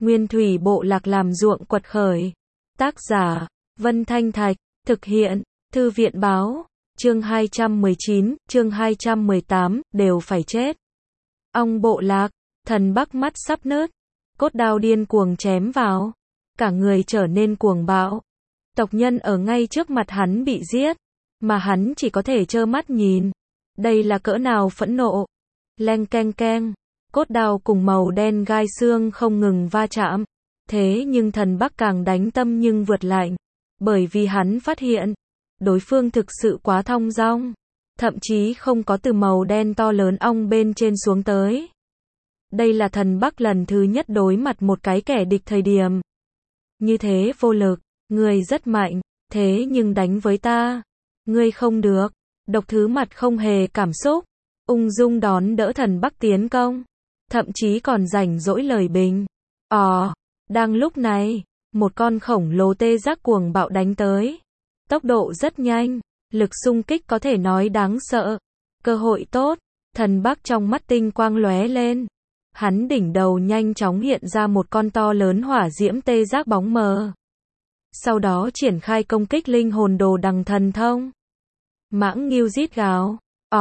Nguyên thủy bộ lạc làm ruộng quật khởi. Tác giả, Vân Thanh Thạch, thực hiện, Thư viện báo, chương 219, chương 218, đều phải chết. Ong bộ lạc, thần Bắc mắt sắp nứt, cốt đao điên cuồng chém vào, cả người trở nên cuồng bạo. Tộc nhân ở ngay trước mặt hắn bị giết, mà hắn chỉ có thể trơ mắt nhìn. Đây là cỡ nào phẫn nộ. Leng keng keng, cốt đao cùng màu đen gai xương không ngừng va chạm. Thế nhưng thần Bắc càng đánh tâm nhưng vượt lạnh, bởi vì hắn phát hiện, đối phương thực sự quá thong dong, thậm chí không có từ màu đen to lớn ong bên trên xuống tới. Đây là thần Bắc lần thứ nhất đối mặt một cái kẻ địch thời điểm như thế vô lực. Ngươi rất mạnh, thế nhưng đánh với ta, ngươi không được. Độc thứ mặt không hề cảm xúc, ung dung đón đỡ thần Bắc tiến công, thậm chí còn rảnh rỗi lời bình. Đang lúc này, một con khổng lồ tê giác cuồng bạo đánh tới. Tốc độ rất nhanh, lực xung kích có thể nói đáng sợ. Cơ hội tốt, thần Bắc trong mắt tinh quang lóe lên. Hắn đỉnh đầu nhanh chóng hiện ra một con to lớn hỏa diễm tê giác bóng mờ. Sau đó triển khai công kích linh hồn đồ đằng thần thông. Mãng Ngưu rít gào.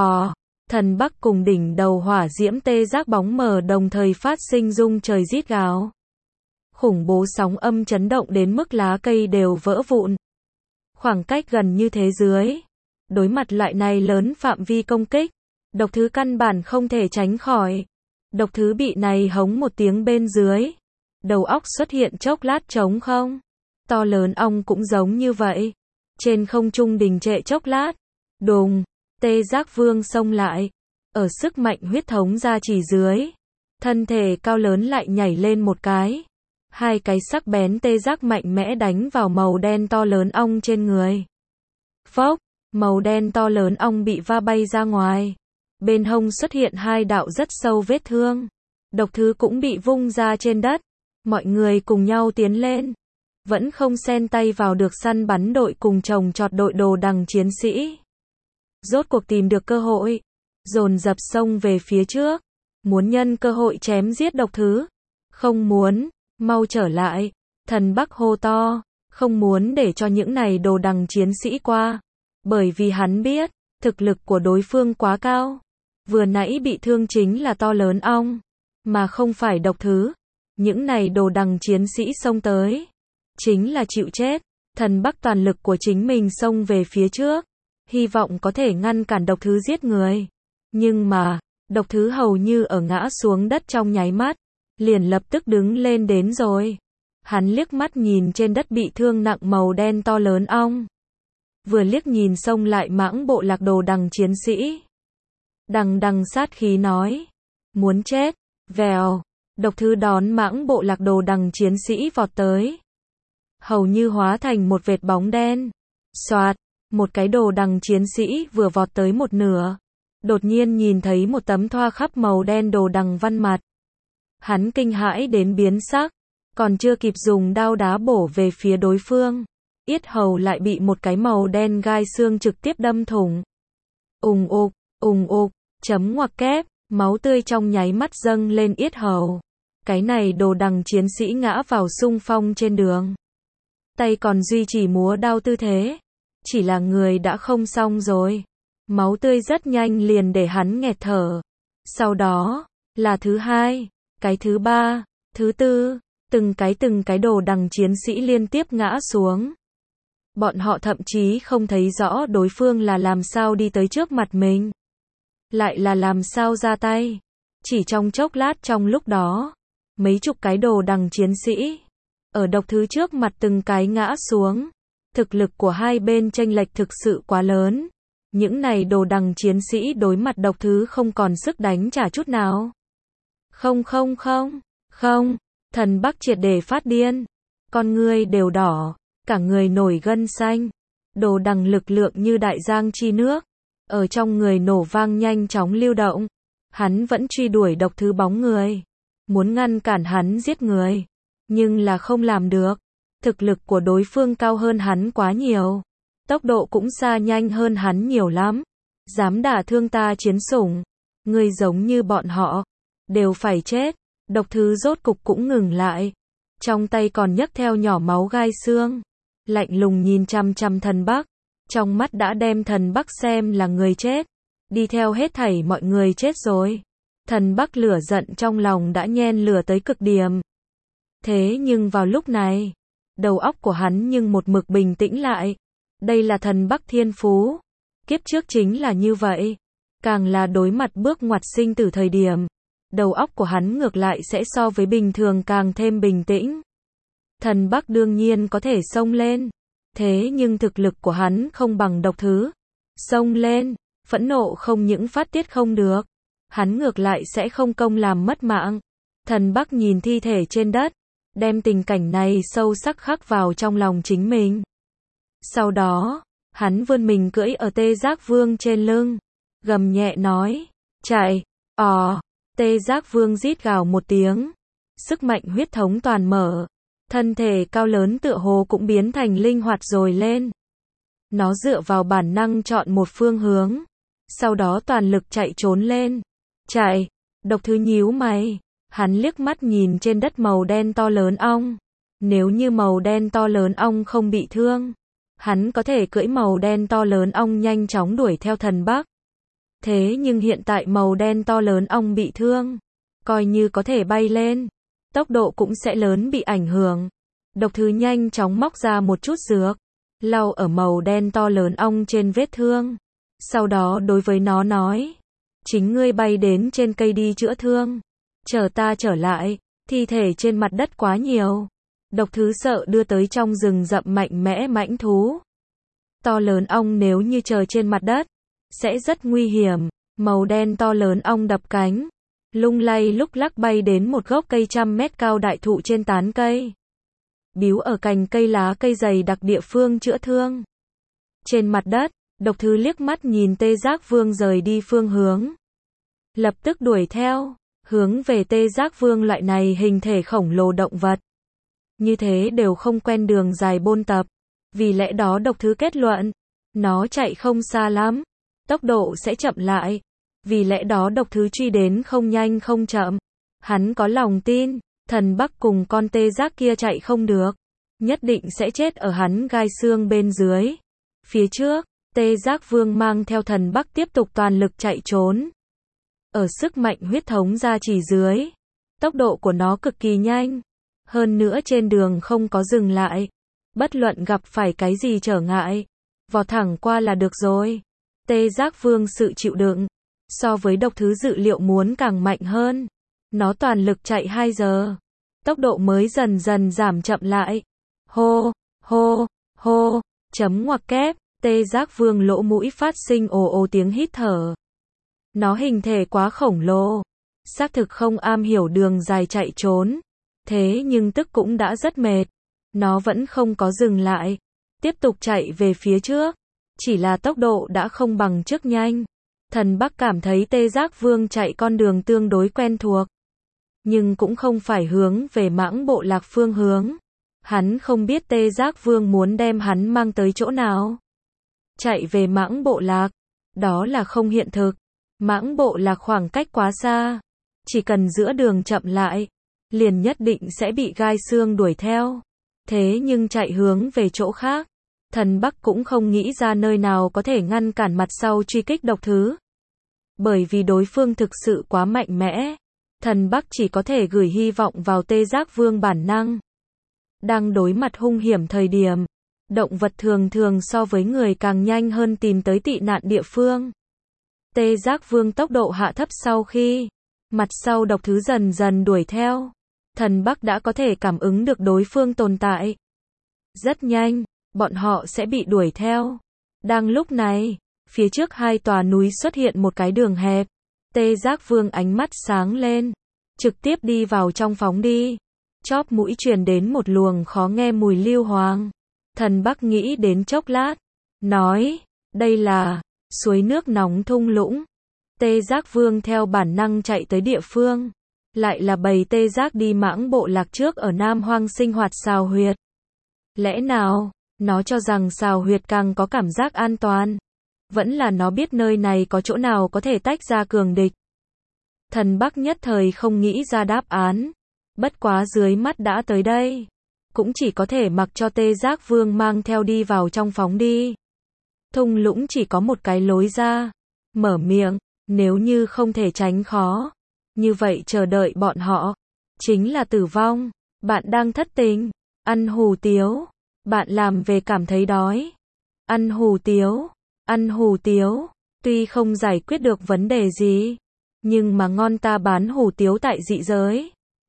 Thần Bắc cùng đỉnh đầu hỏa diễm tê giác bóng mờ đồng thời phát sinh rung trời rít gào. Khủng bố sóng âm chấn động đến mức lá cây đều vỡ vụn. Khoảng cách gần như thế dưới, đối mặt loại này lớn phạm vi công kích, độc thứ căn bản không thể tránh khỏi. Độc thứ bị này hống một tiếng bên dưới, đầu óc xuất hiện chốc lát trống không. To lớn ong cũng giống như vậy. Trên không trung đình trệ chốc lát. Đùng, tê giác vương xông lại. Ở sức mạnh huyết thống ra chỉ dưới, thân thể cao lớn lại nhảy lên một cái. Hai cái sắc bén tê giác mạnh mẽ đánh vào màu đen to lớn ong trên người. Phốc, màu đen to lớn ong bị va bay ra ngoài. Bên hông xuất hiện hai đạo rất sâu vết thương. Độc thứ cũng bị vung ra trên đất. Mọi người cùng nhau tiến lên. Vẫn không xen tay vào được săn bắn đội cùng chồng chọt đội đồ đằng chiến sĩ. Rốt cuộc tìm được cơ hội, dồn dập xông về phía trước, muốn nhân cơ hội chém giết độc thứ. Không muốn, mau trở lại, thần Bắc hô to, không muốn để cho những này đồ đằng chiến sĩ qua, bởi vì hắn biết, thực lực của đối phương quá cao. Vừa nãy bị thương chính là to lớn ong, mà không phải độc thứ. Những này đồ đằng chiến sĩ xông tới, chính là chịu chết. Thần Bắc toàn lực của chính mình xông về phía trước, hy vọng có thể ngăn cản độc thứ giết người. Nhưng mà, độc thứ hầu như ở ngã xuống đất trong nháy mắt, liền lập tức đứng lên đến rồi. Hắn liếc mắt nhìn trên đất bị thương nặng màu đen to lớn ong. Vừa liếc nhìn xông lại mãng bộ lạc đồ đằng chiến sĩ. Đằng đằng sát khí nói. Muốn chết. Vèo. Độc thứ đón mãng bộ lạc đồ đằng chiến sĩ vọt tới. Hầu như hóa thành một vệt bóng đen. Xoạt. Một cái đồ đằng chiến sĩ vừa vọt tới một nửa. Đột nhiên nhìn thấy một tấm thoa khắp màu đen đồ đằng văn mặt. Hắn kinh hãi đến biến sắc. Còn chưa kịp dùng đao đá bổ về phía đối phương, yết hầu lại bị một cái màu đen gai xương trực tiếp đâm thủng. Ùng ục, chấm ngoặc kép, máu tươi trong nháy mắt dâng lên yết hầu. Cái này đồ đằng chiến sĩ ngã vào xung phong trên đường. Tay còn duy trì múa đao tư thế. Chỉ là người đã không xong rồi. Máu tươi rất nhanh liền để hắn nghẹt thở. Sau đó, là thứ hai, cái thứ ba, thứ tư, từng cái đồ đằng chiến sĩ liên tiếp ngã xuống. Bọn họ thậm chí không thấy rõ đối phương là làm sao đi tới trước mặt mình. Lại là làm sao ra tay. Chỉ trong chốc lát trong lúc đó, mấy chục cái đồ đằng chiến sĩ, ở độc thứ trước mặt từng cái ngã xuống. Thực lực của hai bên chênh lệch thực sự quá lớn. Những này đồ đằng chiến sĩ đối mặt độc thứ không còn sức đánh trả chút nào. Không. Thần Bắc triệt để phát điên. Con ngươi đều đỏ, cả người nổi gân xanh. Đồ đằng lực lượng như đại giang chi nước, ở trong người nổ vang nhanh chóng lưu động. Hắn vẫn truy đuổi độc thứ bóng người, muốn ngăn cản hắn giết người, nhưng là không làm được. Thực lực của đối phương cao hơn hắn quá nhiều, tốc độ cũng xa nhanh hơn hắn nhiều lắm. Dám đả thương ta chiến sủng, ngươi giống như bọn họ, đều phải chết. Độc thứ rốt cục cũng ngừng lại, trong tay còn nhấc theo nhỏ máu gai xương. Lạnh lùng nhìn chằm chằm Thần Bắc, trong mắt đã đem Thần Bắc xem là người chết, đi theo hết thảy mọi người chết rồi. Thần Bắc lửa giận trong lòng đã nhen lửa tới cực điểm. Thế nhưng vào lúc này, đầu óc của hắn nhưng một mực bình tĩnh lại. Đây là Thần Bắc thiên phú. Kiếp trước chính là như vậy. Càng là đối mặt bước ngoặt sinh tử thời điểm, đầu óc của hắn ngược lại sẽ so với bình thường càng thêm bình tĩnh. Thần Bắc đương nhiên có thể xông lên. Thế nhưng thực lực của hắn không bằng Độc Thứ. Xông lên, phẫn nộ không những phát tiết không được, hắn ngược lại sẽ không công làm mất mạng. Thần Bắc nhìn thi thể trên đất, đem tình cảnh này sâu sắc khắc vào trong lòng chính mình. Sau đó, hắn vươn mình cưỡi ở Tê Giác Vương trên lưng, gầm nhẹ nói, chạy, Tê Giác Vương rít gào một tiếng, sức mạnh huyết thống toàn mở, thân thể cao lớn tựa hồ cũng biến thành linh hoạt rồi lên. Nó dựa vào bản năng chọn một phương hướng, sau đó toàn lực chạy trốn lên. Chạy, Độc Thứ nhíu mày, hắn liếc mắt nhìn trên đất màu đen to lớn ong. Nếu như màu đen to lớn ong không bị thương, hắn có thể cưỡi màu đen to lớn ong nhanh chóng đuổi theo Thần Bắc. Thế nhưng hiện tại màu đen to lớn ong bị thương, coi như có thể bay lên, tốc độ cũng sẽ lớn bị ảnh hưởng. Độc Thứ nhanh chóng móc ra một chút dược, lau ở màu đen to lớn ong trên vết thương. Sau đó đối với nó nói, chính ngươi bay đến trên cây đi chữa thương, chờ ta trở lại, thi thể trên mặt đất quá nhiều. Độc Thứ sợ đưa tới trong rừng rậm mạnh mẽ mãnh thú. To lớn ong nếu như chờ trên mặt đất, sẽ rất nguy hiểm. Màu đen to lớn ong đập cánh, lung lay lúc lắc bay đến một gốc cây 100 mét cao đại thụ trên tán cây. Bíu ở cành cây lá cây dày đặc địa phương chữa thương. Trên mặt đất, Độc Thứ liếc mắt nhìn Tê Giác Vương rời đi phương hướng, lập tức đuổi theo, hướng về Tê Giác Vương loại này hình thể khổng lồ động vật. Như thế đều không quen đường dài bôn tập, vì lẽ đó Độc Thứ kết luận, nó chạy không xa lắm, tốc độ sẽ chậm lại, vì lẽ đó Độc Thứ truy đến không nhanh không chậm. Hắn có lòng tin, Thần Bắc cùng con tê giác kia chạy không được, nhất định sẽ chết ở hắn gai xương bên dưới. Phía trước, Tê Giác Vương mang theo Thần Bắc tiếp tục toàn lực chạy trốn. Ở sức mạnh huyết thống gia trì dưới, tốc độ của nó cực kỳ nhanh, hơn nữa trên đường không có dừng lại, bất luận gặp phải cái gì trở ngại, vọt thẳng qua là được rồi. Tê Giác Vương sự chịu đựng, so với Độc Thứ dự liệu muốn càng mạnh hơn. Nó toàn lực chạy 2 giờ, tốc độ mới dần dần giảm chậm lại. Hô, hô, hô, chấm ngoặc kép, Tê Giác Vương lỗ mũi phát sinh ồ ồ tiếng hít thở. Nó hình thể quá khổng lồ, xác thực không am hiểu đường dài chạy trốn, thế nhưng tức cũng đã rất mệt. Nó vẫn không có dừng lại, tiếp tục chạy về phía trước, chỉ là tốc độ đã không bằng trước nhanh. Thần Bắc cảm thấy Tê Giác Vương chạy con đường tương đối quen thuộc, nhưng cũng không phải hướng về Mãng Bộ Lạc phương hướng. Hắn không biết Tê Giác Vương muốn đem hắn mang tới chỗ nào. Chạy về Mãng Bộ Lạc, đó là không hiện thực. Mãng Bộ Lạc khoảng cách quá xa, chỉ cần giữa đường chậm lại, liền nhất định sẽ bị gai xương đuổi theo. Thế nhưng chạy hướng về chỗ khác, Thần Bắc cũng không nghĩ ra nơi nào có thể ngăn cản mặt sau truy kích Độc Thứ. Bởi vì đối phương thực sự quá mạnh mẽ, Thần Bắc chỉ có thể gửi hy vọng vào Tê Giác Vương bản năng. Đang đối mặt hung hiểm thời điểm, động vật thường thường so với người càng nhanh hơn tìm tới tị nạn địa phương. Tê Giác Vương tốc độ hạ thấp sau khi mặt sau Độc Thứ dần dần đuổi theo, Thần Bắc đã có thể cảm ứng được đối phương tồn tại. Rất nhanh, bọn họ sẽ bị đuổi theo. Đang lúc này, phía trước 2 tòa núi xuất hiện một cái đường hẹp. Tê Giác Vương ánh mắt sáng lên, trực tiếp đi vào trong phóng đi. Chóp mũi truyền đến một luồng khó nghe mùi lưu hoàng. Thần Bắc nghĩ đến chốc lát, nói, đây là suối nước nóng thung lũng. Tê Giác Vương theo bản năng chạy tới địa phương, lại là bầy tê giác đi Mãng Bộ Lạc trước ở Nam Hoang sinh hoạt xào huyệt. Lẽ nào, nó cho rằng xào huyệt càng có cảm giác an toàn? Vẫn là nó biết nơi này có chỗ nào có thể tách ra cường địch? Thần Bắc nhất thời không nghĩ ra đáp án. Bất quá dưới mắt đã tới đây, cũng chỉ có thể mặc cho Tê Giác Vương mang theo đi vào trong phóng đi. Thung lũng chỉ có một cái lối ra, mở miệng, nếu như không thể tránh khó, như vậy chờ đợi bọn họ, chính là tử vong. Bạn đang thất tình, ăn hủ tiếu, bạn làm về cảm thấy đói, ăn hủ tiếu, ăn hủ tiếu, tuy không giải quyết được vấn đề gì, nhưng mà ngon ta bán hủ tiếu tại dị giới.